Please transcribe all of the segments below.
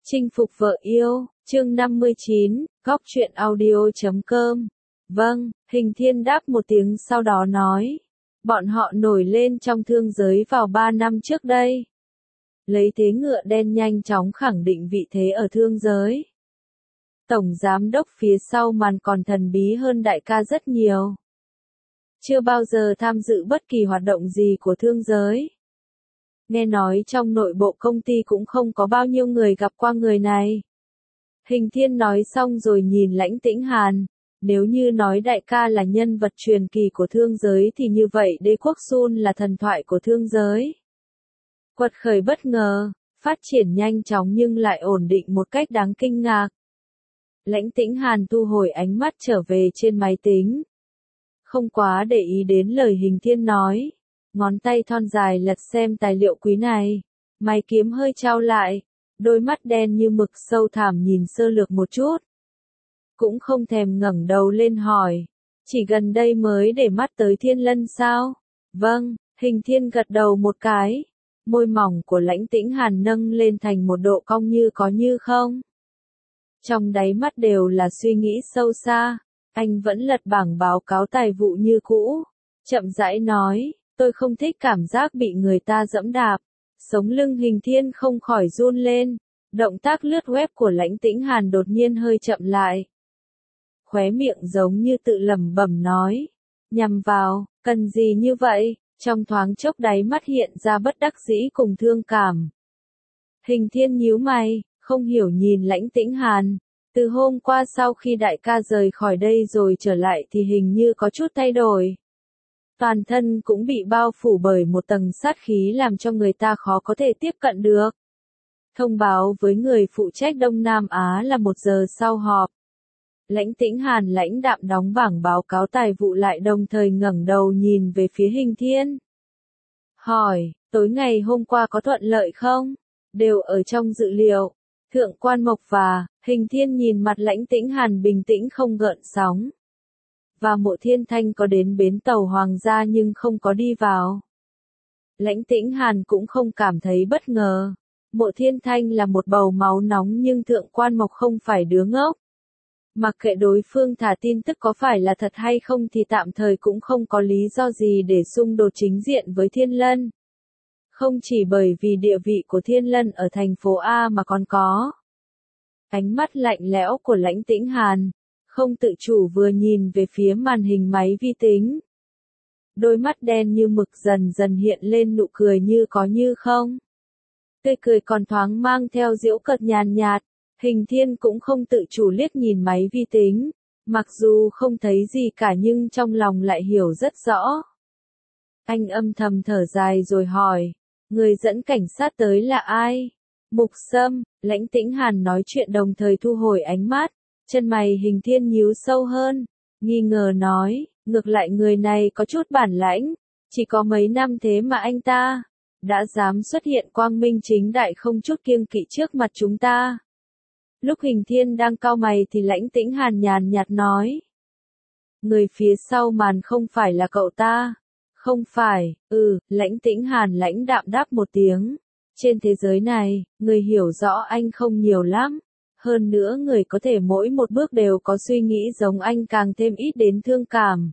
Chinh phục vợ yêu, chương 59, góc truyện audio.com. Vâng, Hình Thiên đáp một tiếng sau đó nói. Bọn họ nổi lên trong thương giới vào 3 năm trước đây. Lấy thế ngựa đen nhanh chóng khẳng định vị thế ở thương giới. Tổng giám đốc phía sau màn còn thần bí hơn đại ca rất nhiều. Chưa bao giờ tham dự bất kỳ hoạt động gì của thương giới. Nghe nói trong nội bộ công ty cũng không có bao nhiêu người gặp qua người này. Hình Thiên nói xong rồi nhìn Lãnh Tĩnh Hàn. Nếu như nói đại ca là nhân vật truyền kỳ của thương giới thì như vậy Đế Quốc Sun là thần thoại của thương giới. Quật khởi bất ngờ, phát triển nhanh chóng nhưng lại ổn định một cách đáng kinh ngạc. Lãnh Tĩnh Hàn thu hồi ánh mắt trở về trên máy tính. Không quá để ý đến lời Hình Thiên nói. Ngón tay thon dài lật xem tài liệu quý này. Mày kiếm hơi trao lại. Đôi mắt đen như mực sâu thẳm nhìn sơ lược một chút. Cũng không thèm ngẩng đầu lên hỏi. Chỉ gần đây mới để mắt tới Thiên Lân sao? Vâng, Hình Thiên gật đầu một cái. Môi mỏng của Lãnh Tĩnh Hàn nâng lên thành một độ cong như có như không. Trong đáy mắt đều là suy nghĩ sâu xa. Anh vẫn lật bảng báo cáo tài vụ như cũ. Chậm rãi nói. Tôi không thích cảm giác bị người ta dẫm đạp. Sống lưng Hình Thiên không khỏi run lên. Động tác lướt web của Lãnh Tĩnh Hàn đột nhiên hơi chậm lại. Khóe miệng giống như tự lẩm bẩm nói. Nhằm vào, cần gì như vậy? Trong thoáng chốc đáy mắt hiện ra bất đắc dĩ cùng thương cảm. Hình Thiên nhíu mày, không hiểu nhìn Lãnh Tĩnh Hàn. Từ hôm qua sau khi đại ca rời khỏi đây rồi trở lại thì hình như có chút thay đổi. Toàn thân cũng bị bao phủ bởi một tầng sát khí làm cho người ta khó có thể tiếp cận được. Thông báo với người phụ trách Đông Nam Á là 1 giờ sau họp. Lãnh Tĩnh Hàn lãnh đạm đóng bảng báo cáo tài vụ lại đồng thời ngẩng đầu nhìn về phía Hình Thiên. Hỏi, tối ngày hôm qua có thuận lợi không? Đều ở trong dự liệu. Thượng quan Mộc và, Hình Thiên nhìn mặt Lãnh Tĩnh Hàn bình tĩnh không gợn sóng. Và Mộ Thiên Thanh có đến bến tàu Hoàng gia nhưng không có đi vào. Lãnh Tĩnh Hàn cũng không cảm thấy bất ngờ. Mộ Thiên Thanh là một bầu máu nóng nhưng Thượng quan Mộc không phải đứa ngốc. Mặc kệ đối phương thả tin tức có phải là thật hay không thì tạm thời cũng không có lý do gì để xung đột chính diện với Thiên Lân. Không chỉ bởi vì địa vị của Thiên Lân ở thành phố A mà còn có. Ánh mắt lạnh lẽo của Lãnh Tĩnh Hàn. Không tự chủ vừa nhìn về phía màn hình máy vi tính. Đôi mắt đen như mực dần dần hiện lên nụ cười như có như không. Tươi cười còn thoáng mang theo giễu cợt nhàn nhạt. Hình Thiên cũng không tự chủ liếc nhìn máy vi tính. Mặc dù không thấy gì cả nhưng trong lòng lại hiểu rất rõ. Anh âm thầm thở dài rồi hỏi. Người dẫn cảnh sát tới là ai? Mục Sâm, Lãnh Tĩnh Hàn nói chuyện đồng thời thu hồi ánh mắt. Chân mày Hình Thiên nhíu sâu hơn, nghi ngờ nói, ngược lại người này có chút bản lãnh, chỉ có mấy năm thế mà anh ta đã dám xuất hiện quang minh chính đại không chút kiêng kỵ trước mặt chúng ta. Lúc Hình Thiên đang cau mày thì Lãnh Tĩnh Hàn nhàn nhạt nói, người phía sau màn không phải là cậu ta. Không phải, Lãnh Tĩnh Hàn lãnh đạm đáp một tiếng. Trên thế giới này, người hiểu rõ anh không nhiều lắm. Hơn nữa người có thể mỗi một bước đều có suy nghĩ giống anh càng thêm ít đến thương cảm.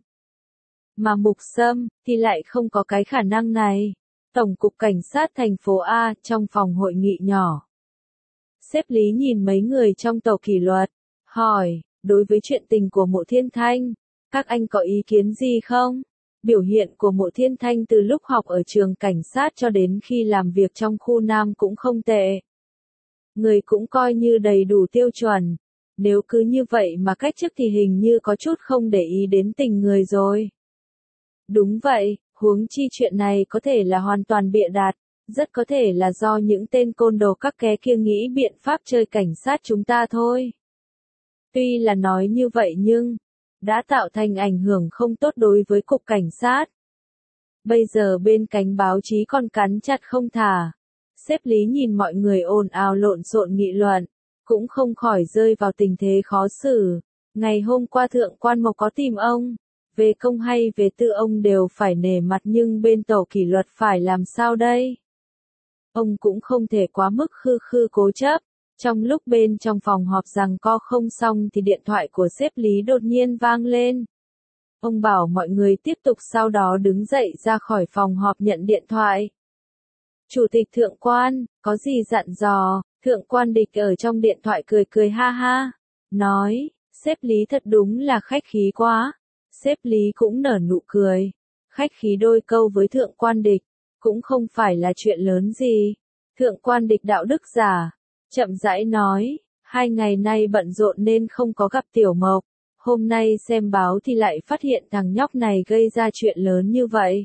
Mà Mục Sâm, thì lại không có cái khả năng này. Tổng cục Cảnh sát thành phố A, trong phòng hội nghị nhỏ. Sếp Lý nhìn mấy người trong tổ kỷ luật, hỏi, đối với chuyện tình của Mộ Thiên Thanh, các anh có ý kiến gì không? Biểu hiện của Mộ Thiên Thanh từ lúc học ở trường cảnh sát cho đến khi làm việc trong khu Nam cũng không tệ. Người cũng coi như đầy đủ tiêu chuẩn. Nếu cứ như vậy mà cách chức thì hình như có chút không để ý đến tình người rồi. Đúng vậy, huống chi chuyện này có thể là hoàn toàn bịa đặt. Rất có thể là do những tên côn đồ các ké kia nghĩ biện pháp chơi cảnh sát chúng ta thôi. Tuy là nói như vậy nhưng đã tạo thành ảnh hưởng không tốt đối với cục cảnh sát. Bây giờ bên cánh báo chí còn cắn chặt không thả. Sếp Lý nhìn mọi người ồn ào lộn xộn nghị luận, cũng không khỏi rơi vào tình thế khó xử. Ngày hôm qua Thượng quan Mộc có tìm ông, về công hay về tư ông đều phải nể mặt nhưng bên tổ kỷ luật phải làm sao đây? Ông cũng không thể quá mức khư khư cố chấp, Trong lúc bên trong phòng họp giằng co không xong thì điện thoại của sếp Lý đột nhiên vang lên. Ông bảo mọi người tiếp tục sau đó đứng dậy ra khỏi phòng họp nhận điện thoại. Chủ tịch Thượng quan, có gì dặn dò? Thượng quan Địch ở trong điện thoại cười cười ha ha. Nói, sếp Lý thật đúng là khách khí quá. Sếp Lý cũng nở nụ cười. Khách khí đôi câu với Thượng quan Địch, cũng không phải là chuyện lớn gì. Thượng quan Địch đạo đức giả, chậm rãi nói, 2 ngày nay bận rộn nên không có gặp Tiểu Mộc. Hôm nay xem báo thì lại phát hiện thằng nhóc này gây ra chuyện lớn như vậy.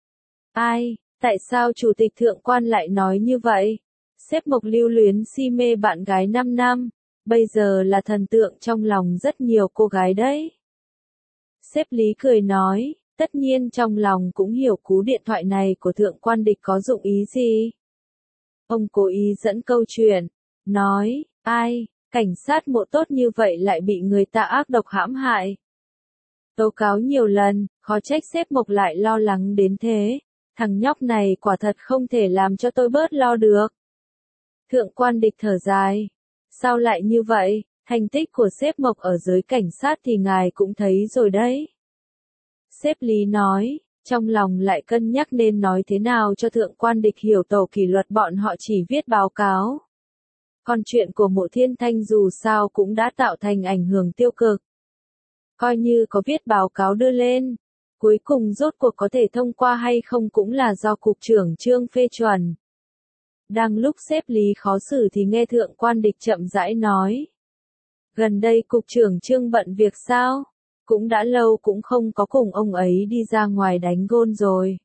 Ai, tại sao chủ tịch Thượng quan lại nói như vậy? Sếp Mộc lưu luyến si mê bạn gái 5 năm, bây giờ là thần tượng trong lòng rất nhiều cô gái đấy. Sếp Lý cười nói, tất nhiên trong lòng cũng hiểu cú điện thoại này của Thượng quan Địch có dụng ý gì. Ông cố ý dẫn câu chuyện, nói, ai, cảnh sát Mộ tốt như vậy lại bị người ta ác độc hãm hại. Tố cáo nhiều lần, khó trách sếp Mộc lại lo lắng đến thế. Thằng nhóc này quả thật không thể làm cho tôi bớt lo được. Thượng quan Địch thở dài. Sao lại như vậy? Thành tích của sếp Mộc ở giới cảnh sát thì ngài cũng thấy rồi đấy. Sếp Lý nói, trong lòng lại cân nhắc nên nói thế nào cho Thượng quan Địch hiểu tổ kỷ luật bọn họ chỉ viết báo cáo. Còn chuyện của Mộ Thiên Thanh dù sao cũng đã tạo thành ảnh hưởng tiêu cực. Coi như có viết báo cáo đưa lên, cuối cùng rốt cuộc có thể thông qua hay không cũng là do Cục trưởng Trương phê chuẩn. Đang lúc sếp Lý khó xử thì nghe Thượng quan Địch chậm rãi nói. Gần đây Cục trưởng Trương bận việc sao? Cũng đã lâu cũng không có cùng ông ấy đi ra ngoài đánh gôn rồi.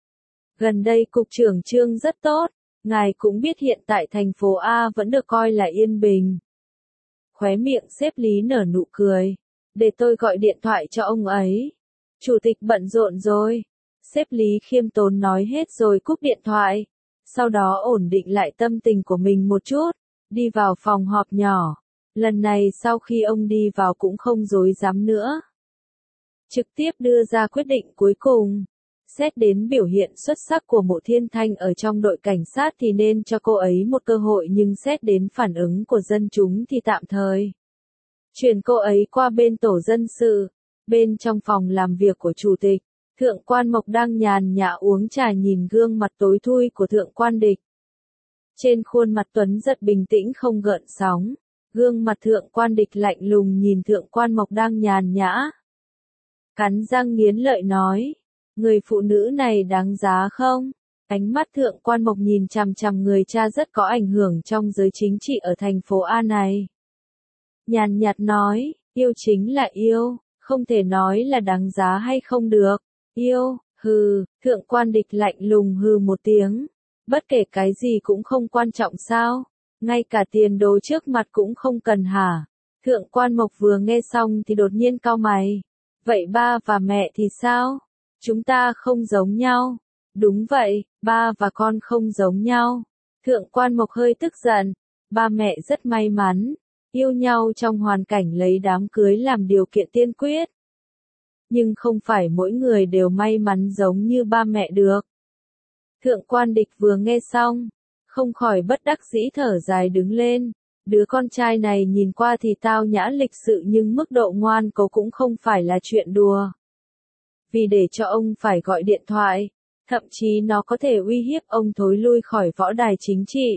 Gần đây Cục trưởng Trương rất tốt, ngài cũng biết hiện tại thành phố A vẫn được coi là yên bình. Khóe miệng sếp Lý nở nụ cười. Để tôi gọi điện thoại cho ông ấy. Chủ tịch bận rộn rồi. Sếp Lý khiêm tốn nói hết rồi cúp điện thoại. Sau đó ổn định lại tâm tình của mình một chút. Đi vào phòng họp nhỏ. Lần này sau khi ông đi vào cũng không dối dám nữa. Trực tiếp đưa ra quyết định cuối cùng. Xét đến biểu hiện xuất sắc của Mộ Thiên Thanh ở trong đội cảnh sát thì nên cho cô ấy một cơ hội, nhưng xét đến phản ứng của dân chúng thì tạm thời chuyển cô ấy qua bên tổ dân sự. Bên trong phòng làm việc của chủ tịch, Thượng quan Mộc đang nhàn nhã uống trà nhìn gương mặt tối thui của Thượng quan Địch. Trên khuôn mặt tuấn giật bình tĩnh không gợn sóng, gương mặt Thượng quan Địch lạnh lùng nhìn Thượng quan Mộc đang nhàn nhã. Cắn răng nghiến lợi nói, người phụ nữ này đáng giá không? Ánh mắt Thượng quan Mộc nhìn chằm chằm người cha rất có ảnh hưởng trong giới chính trị ở thành phố A này. Nhàn nhạt nói, yêu chính là yêu, không thể nói là đáng giá hay không được. Yêu, hừ, Thượng quan Địch lạnh lùng hừ một tiếng. Bất kể cái gì cũng không quan trọng sao? Ngay cả tiền đồ trước mặt cũng không cần hả? Thượng quan Mộc vừa nghe xong thì đột nhiên cau mày. Vậy ba và mẹ thì sao? Chúng ta không giống nhau. Đúng vậy, ba và con không giống nhau. Thượng quan Mộc hơi tức giận. Ba mẹ rất may mắn. Yêu nhau trong hoàn cảnh lấy đám cưới làm điều kiện tiên quyết. Nhưng không phải mỗi người đều may mắn giống như ba mẹ được. Thượng quan Địch vừa nghe xong, không khỏi bất đắc dĩ thở dài đứng lên. Đứa con trai này nhìn qua thì tao nhã lịch sự nhưng mức độ ngoan cố cũng không phải là chuyện đùa. Vì để cho ông phải gọi điện thoại, thậm chí nó có thể uy hiếp ông thối lui khỏi võ đài chính trị.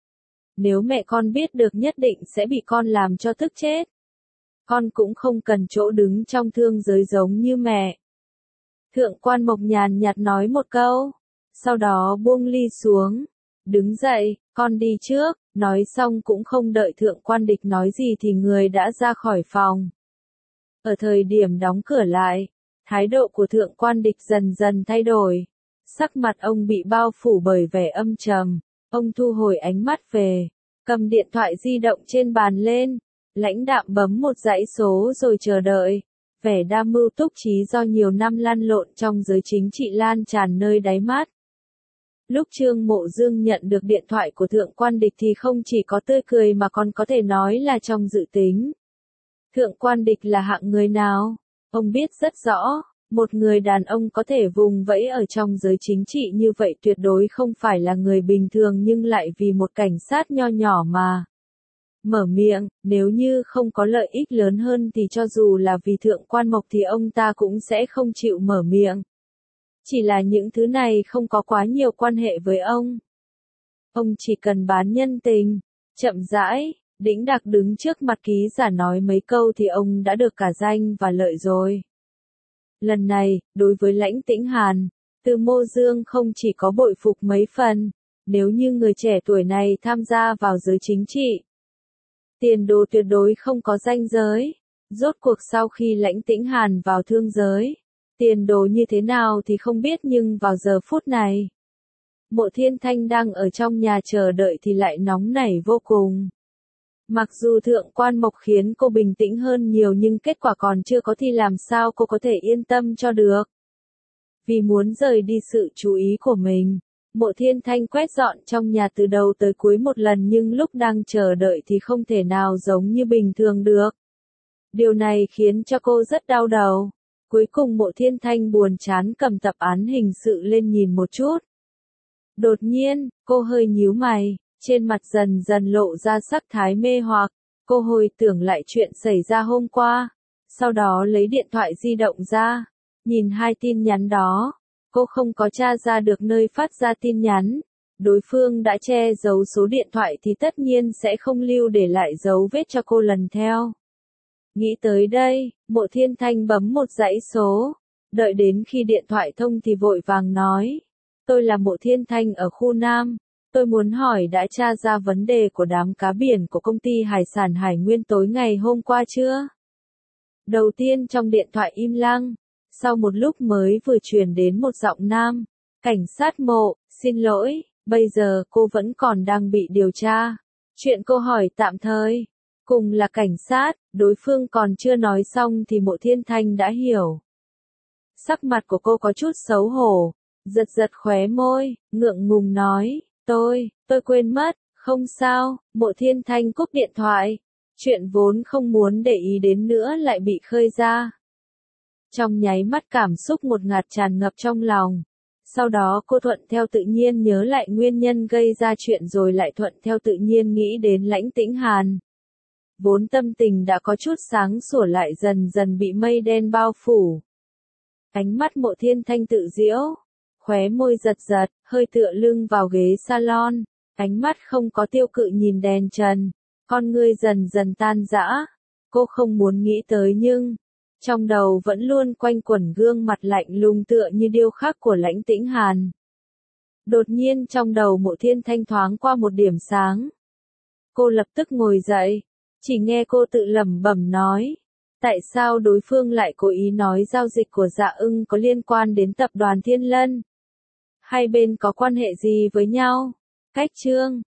Nếu mẹ con biết được nhất định sẽ bị con làm cho tức chết. Con cũng không cần chỗ đứng trong thương giới giống như mẹ. Thượng quan Mộc nhàn nhạt nói một câu, sau đó buông ly xuống, đứng dậy, con đi trước, nói xong cũng không đợi Thượng quan Địch nói gì thì người đã ra khỏi phòng. Ở thời điểm đóng cửa lại, thái độ của Thượng quan Địch dần dần thay đổi. Sắc mặt ông bị bao phủ bởi vẻ âm trầm, ông thu hồi ánh mắt về, cầm điện thoại di động trên bàn lên, lãnh đạm bấm một dãy số rồi chờ đợi. Vẻ đa mưu túc trí do nhiều năm lăn lộn trong giới chính trị lan tràn nơi đáy mắt. Lúc Trương Mộ Dương nhận được điện thoại của Thượng quan Địch thì không chỉ có tươi cười mà còn có thể nói là trong dự tính. Thượng quan Địch là hạng người nào? Ông biết rất rõ, một người đàn ông có thể vùng vẫy ở trong giới chính trị như vậy tuyệt đối không phải là người bình thường, nhưng lại vì một cảnh sát nho nhỏ mà mở miệng, nếu như không có lợi ích lớn hơn thì cho dù là vì thượng quan mộc thì ông ta cũng sẽ không chịu mở miệng. Chỉ là những thứ này không có quá nhiều quan hệ với ông. Ông chỉ cần bán nhân tình. Chậm rãi, đĩnh đạc đứng trước mặt ký giả nói mấy câu thì ông đã được cả danh và lợi rồi. Lần này, đối với Lãnh Tĩnh Hàn, Từ Mô Dương không chỉ có bội phục mấy phần, nếu như người trẻ tuổi này tham gia vào giới chính trị, tiền đồ tuyệt đối không có ranh giới. Rốt cuộc sau khi Lãnh Tĩnh Hàn vào thương giới, tiền đồ như thế nào thì không biết, nhưng vào giờ phút này, Mộ Thiên Thanh đang ở trong nhà chờ đợi thì lại nóng nảy vô cùng. Mặc dù thượng quan mộc khiến cô bình tĩnh hơn nhiều nhưng kết quả còn chưa có thì làm sao cô có thể yên tâm cho được. Vì muốn rời đi sự chú ý của mình, Mộ Thiên Thanh quét dọn trong nhà từ đầu tới cuối một lần, nhưng lúc đang chờ đợi thì không thể nào giống như bình thường được. Điều này khiến cho cô rất đau đầu. Cuối cùng Mộ Thiên Thanh buồn chán cầm tập án hình sự lên nhìn một chút. Đột nhiên, cô hơi nhíu mày, trên mặt dần dần lộ ra sắc thái mê hoặc. Cô hồi tưởng lại chuyện xảy ra hôm qua, sau đó lấy điện thoại di động ra, nhìn hai tin nhắn đó. Cô không có tra ra được nơi phát ra tin nhắn. Đối phương đã che giấu số điện thoại thì tất nhiên sẽ không lưu để lại dấu vết cho cô lần theo. Nghĩ tới đây, Mộ Thiên Thanh bấm một dãy số. Đợi đến khi điện thoại thông thì vội vàng nói. Tôi là Mộ Thiên Thanh ở khu Nam. Tôi muốn hỏi đã tra ra vấn đề của đám cá biển của công ty hải sản Hải Nguyên tối ngày hôm qua chưa? Đầu tiên trong điện thoại im lặng. Sau một lúc mới vừa truyền đến một giọng nam. Cảnh sát Mộ, xin lỗi, bây giờ cô vẫn còn đang bị điều tra. Chuyện cô hỏi tạm thời. Cùng là cảnh sát, đối phương còn chưa nói xong thì Mộ Thiên Thanh đã hiểu. Sắc mặt của cô có chút xấu hổ, giật giật khóe môi, ngượng ngùng nói, tôi quên mất, không sao. Mộ Thiên Thanh cúp điện thoại. Chuyện vốn không muốn để ý đến nữa lại bị khơi ra. Trong nháy mắt cảm xúc ngột ngạt tràn ngập trong lòng. Sau đó cô thuận theo tự nhiên nhớ lại nguyên nhân gây ra chuyện rồi lại thuận theo tự nhiên nghĩ đến Lãnh Tĩnh Hàn. Vốn tâm tình đã có chút sáng sủa lại dần dần bị mây đen bao phủ. Ánh mắt Mộ Thiên Thanh tự giễu, khóe môi giật giật, hơi tựa lưng vào ghế salon, ánh mắt không có tiêu cự nhìn đèn trần, con ngươi dần dần tan rã. Cô không muốn nghĩ tới nhưng trong đầu vẫn luôn quanh quẩn gương mặt lạnh lùng tựa như điêu khắc của Lãnh Tĩnh Hàn. Đột nhiên trong đầu Mộ Thiên Thanh thoáng qua một điểm sáng. Cô lập tức ngồi dậy, chỉ nghe cô tự lẩm bẩm nói. Tại sao đối phương lại cố ý nói giao dịch của Dạ Ưng có liên quan đến tập đoàn Thiên Lân? Hai bên có quan hệ gì với nhau? Cách chương